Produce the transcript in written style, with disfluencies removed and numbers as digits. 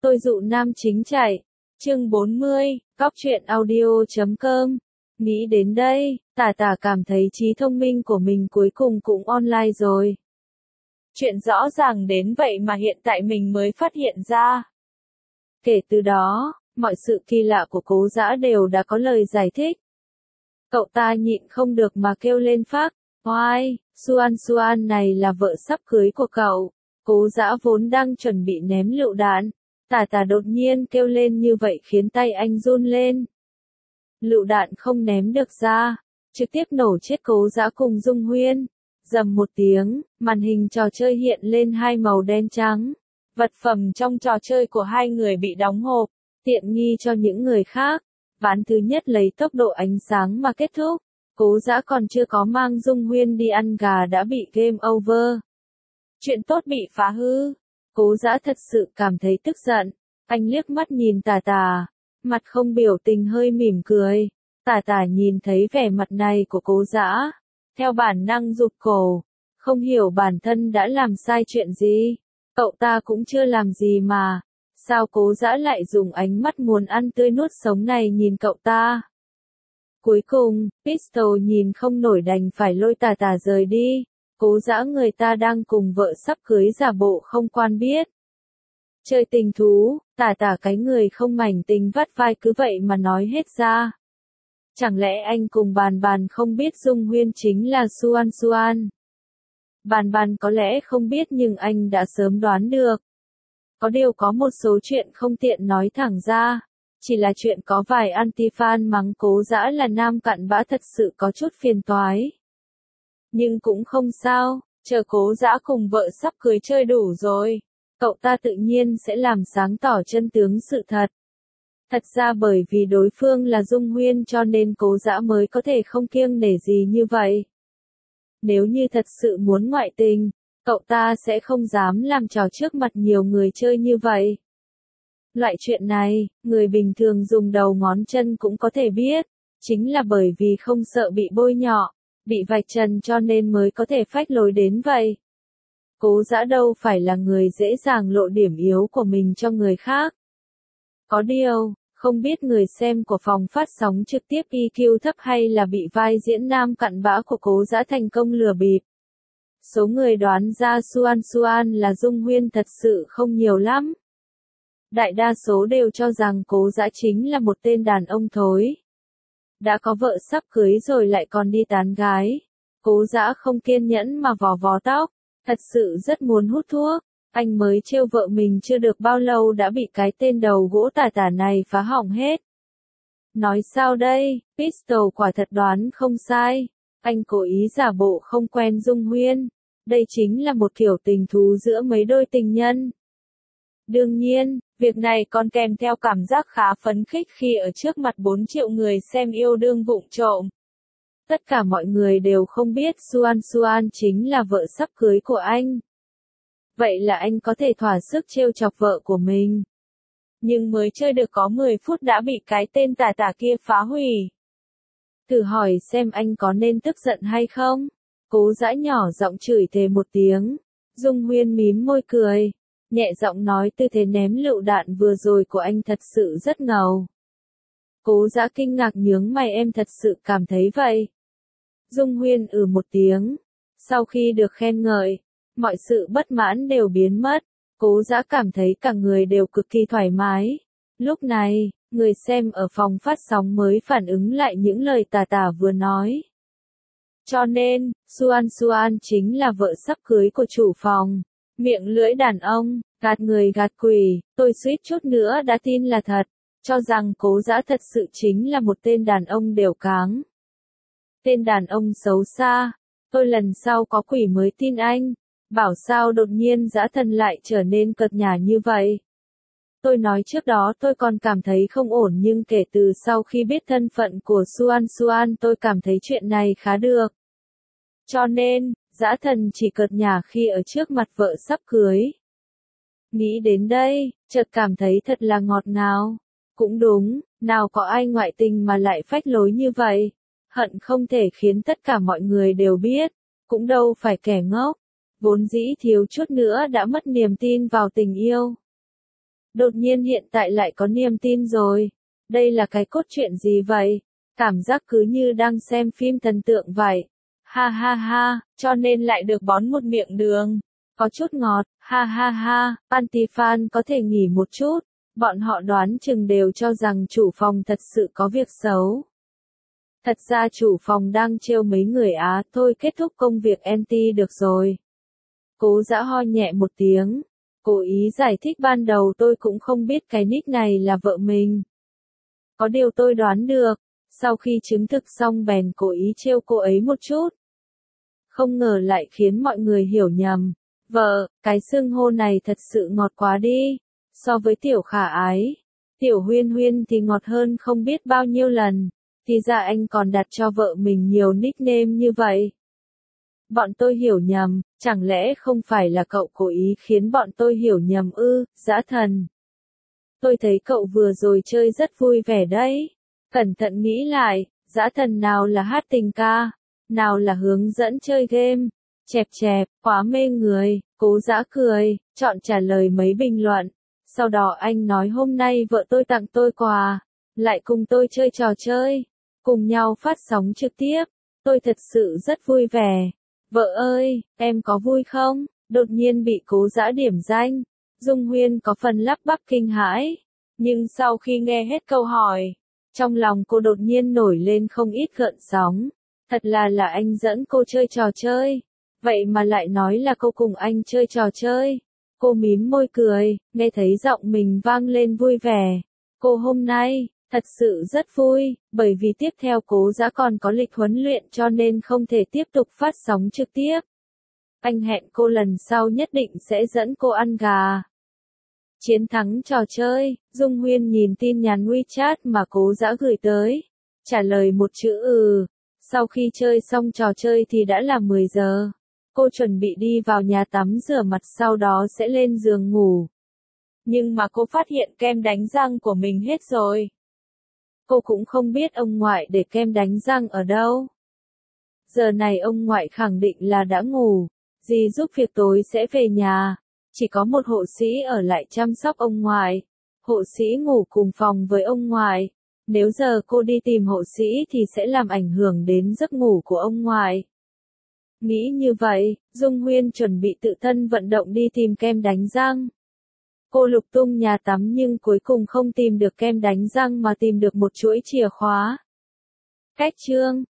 Tôi dụ nam chính chạy. Chương 40, Cóc truyện audio.com. Nghĩ đến đây, Tả Tả cảm thấy trí thông minh của mình cuối cùng cũng online rồi. Chuyện rõ ràng đến vậy mà hiện tại mình mới phát hiện ra. Kể từ đó, mọi sự kỳ lạ của Cố Dã đều đã có lời giải thích. Cậu ta nhịn không được mà kêu lên phác, oai, Xuan này là vợ sắp cưới của cậu. Cố Dã vốn đang chuẩn bị ném lựu đạn. Tả Tả đột nhiên kêu lên như vậy khiến tay anh run lên. Lựu đạn không ném được ra, trực tiếp nổ chết Cố Dã cùng Dung Huyên. Rầm một tiếng, màn hình trò chơi hiện lên hai màu đen trắng. Vật phẩm trong trò chơi của hai người bị đóng hộp, tiện nghi cho những người khác. Ván thứ nhất lấy tốc độ ánh sáng mà kết thúc. Cố Dã còn chưa có mang Dung Huyên đi ăn gà đã bị game over. Chuyện tốt bị phá hư. Cố Dã thật sự cảm thấy tức giận. Anh liếc mắt nhìn Tả Tả, mặt không biểu tình hơi mỉm cười. Tả Tả nhìn thấy vẻ mặt này của Cố Dã, theo bản năng rụt cổ, không hiểu bản thân đã làm sai chuyện gì. Cậu ta cũng chưa làm gì mà, sao Cố Dã lại dùng ánh mắt muốn ăn tươi nuốt sống này nhìn cậu ta. Cuối cùng, Pistol nhìn không nổi đành phải lôi Tả Tả rời đi. Cố Dã người ta đang cùng vợ sắp cưới giả bộ không quan biết. Chơi tình thú, Tả Tả cái người không mảnh tình vắt vai cứ vậy mà nói hết ra. Chẳng lẽ anh cùng Bàn Bàn không biết Dung Huyên chính là Xuan? Bàn Bàn có lẽ không biết nhưng anh đã sớm đoán được. Có điều có một số chuyện không tiện nói thẳng ra. Chỉ là chuyện có vài anti-fan mắng Cố Dã là nam cặn bã thật sự có chút phiền toái. Nhưng cũng không sao, chờ Cố Dã cùng vợ sắp cưới chơi đủ rồi. Cậu ta tự nhiên sẽ làm sáng tỏ chân tướng sự thật. Thật ra bởi vì đối phương là Dung Huyên cho nên Cố Dã mới có thể không kiêng nể gì như vậy. Nếu như thật sự muốn ngoại tình, cậu ta sẽ không dám làm trò trước mặt nhiều người chơi như vậy. Loại chuyện này, người bình thường dùng đầu ngón chân cũng có thể biết, chính là bởi vì không sợ bị bôi nhọ, bị vạch trần cho nên mới có thể phách lối đến vậy. Cố Dã đâu phải là người dễ dàng lộ điểm yếu của mình cho người khác. Có điều, không biết người xem của phòng phát sóng trực tiếp EQ thấp hay là bị vai diễn nam cặn bã của Cố Dã thành công lừa bịp. Số người đoán ra Xuan là Dung Huyên thật sự không nhiều lắm. Đại đa số đều cho rằng Cố Dã chính là một tên đàn ông thối. Đã có vợ sắp cưới rồi lại còn đi tán gái. Cố Dã không kiên nhẫn mà vò tóc, thật sự rất muốn hút thuốc. Anh mới trêu vợ mình chưa được bao lâu đã bị cái tên đầu gỗ Tả Tả này phá hỏng hết. Nói sao đây, Pistol quả thật đoán không sai. Anh cố ý giả bộ không quen Dung Huyên. Đây chính là một kiểu tình thú giữa mấy đôi tình nhân. Đương nhiên, việc này còn kèm theo cảm giác khá phấn khích khi ở trước mặt 4 triệu người xem yêu đương vụng trộm. Tất cả mọi người đều không biết Xuan chính là vợ sắp cưới của anh. Vậy là anh có thể thỏa sức trêu chọc vợ của mình. Nhưng mới chơi được có 10 phút đã bị cái tên Tả Tả kia phá hủy. Thử hỏi xem anh có nên tức giận hay không? Cố Dã nhỏ giọng chửi thề một tiếng. Dung Huyên mím môi cười, nhẹ giọng nói tư thế ném lựu đạn vừa rồi của anh thật sự rất ngầu. Cố Dã kinh ngạc nhướng mày, em thật sự cảm thấy vậy. Dung Huyên một tiếng. Sau khi được khen ngợi, mọi sự bất mãn đều biến mất. Cố Dã cảm thấy cả người đều cực kỳ thoải mái. Lúc này, người xem ở phòng phát sóng mới phản ứng lại những lời Tả Tả vừa nói. Cho nên, Xuan chính là vợ sắp cưới của chủ phòng. Miệng lưỡi đàn ông, gạt người gạt quỷ, tôi suýt chút nữa đã tin là thật. Cho rằng Cố Dã thật sự chính là một tên đàn ông đều cáng. Tên đàn ông xấu xa. Tôi lần sau có quỷ mới tin anh. Bảo sao đột nhiên Dã Thần lại trở nên cợt nhả như vậy. Tôi nói trước đó tôi còn cảm thấy không ổn nhưng kể từ sau khi biết thân phận của Xuan tôi cảm thấy chuyện này khá được. Cho nên, Dã Thần chỉ cợt nhả khi ở trước mặt vợ sắp cưới. Nghĩ đến đây, chợt cảm thấy thật là ngọt ngào. Cũng đúng, nào có ai ngoại tình mà lại phách lối như vậy. Hận không thể khiến tất cả mọi người đều biết. Cũng đâu phải kẻ ngốc. Vốn dĩ thiếu chút nữa đã mất niềm tin vào tình yêu. Đột nhiên hiện tại lại có niềm tin rồi. Đây là cái cốt truyện gì vậy? Cảm giác cứ như đang xem phim thần tượng vậy. Ha ha ha, cho nên lại được bón một miệng đường. Có chút ngọt, ha ha ha, Antifan có thể nghỉ một chút. Bọn họ đoán chừng đều cho rằng chủ phòng thật sự có việc xấu. Thật ra chủ phòng đang trêu mấy người Á, thôi kết thúc công việc anti được rồi. Cố Dã ho nhẹ một tiếng. Cố ý giải thích ban đầu tôi cũng không biết cái nick này là vợ mình. Có điều tôi đoán được, sau khi chứng thực xong bèn cố ý trêu cô ấy một chút. Không ngờ lại khiến mọi người hiểu nhầm. Vợ, cái xưng hô này thật sự ngọt quá đi. So với Tiểu Khả Ái, Tiểu Huyên Huyên thì ngọt hơn không biết bao nhiêu lần. Thì ra anh còn đặt cho vợ mình nhiều nickname như vậy. Bọn tôi hiểu nhầm, chẳng lẽ không phải là cậu cố ý khiến bọn tôi hiểu nhầm ư, Dã Thần? Tôi thấy cậu vừa rồi chơi rất vui vẻ đấy. Cẩn thận nghĩ lại, Dã Thần nào là hát tình ca, nào là hướng dẫn chơi game. Chẹp chẹp, quá mê người, Cố Dã cười, chọn trả lời mấy bình luận. Sau đó anh nói hôm nay vợ tôi tặng tôi quà, lại cùng tôi chơi trò chơi, cùng nhau phát sóng trực tiếp. Tôi thật sự rất vui vẻ. Vợ ơi, em có vui không? Đột nhiên bị Cố Dã điểm danh. Dung Huyên có phần lắp bắp kinh hãi. Nhưng sau khi nghe hết câu hỏi, trong lòng cô đột nhiên nổi lên không ít gợn sóng. Thật là anh dẫn cô chơi trò chơi. Vậy mà lại nói là cô cùng anh chơi trò chơi. Cô mím môi cười, nghe thấy giọng mình vang lên vui vẻ. Cô hôm nay, thật sự rất vui, bởi vì tiếp theo Cố Dã còn có lịch huấn luyện cho nên không thể tiếp tục phát sóng trực tiếp. Anh hẹn cô lần sau nhất định sẽ dẫn cô ăn gà. Chiến thắng trò chơi, Dung Huyên nhìn tin nhắn WeChat mà Cố Dã gửi tới. Trả lời một chữ ừ. Sau khi chơi xong trò chơi thì đã là 10 giờ. Cô chuẩn bị đi vào nhà tắm rửa mặt sau đó sẽ lên giường ngủ. Nhưng mà cô phát hiện kem đánh răng của mình hết rồi. Cô cũng không biết ông ngoại để kem đánh răng ở đâu. Giờ này ông ngoại khẳng định là đã ngủ. Dì giúp việc tối sẽ về nhà. Chỉ có một hộ sĩ ở lại chăm sóc ông ngoại. Hộ sĩ ngủ cùng phòng với ông ngoại. Nếu giờ cô đi tìm hộ sĩ thì sẽ làm ảnh hưởng đến giấc ngủ của ông ngoại. Nghĩ như vậy, Dung Huyên chuẩn bị tự thân vận động đi tìm kem đánh răng. Cô lục tung nhà tắm nhưng cuối cùng không tìm được kem đánh răng mà tìm được một chuỗi chìa khóa. Cách chương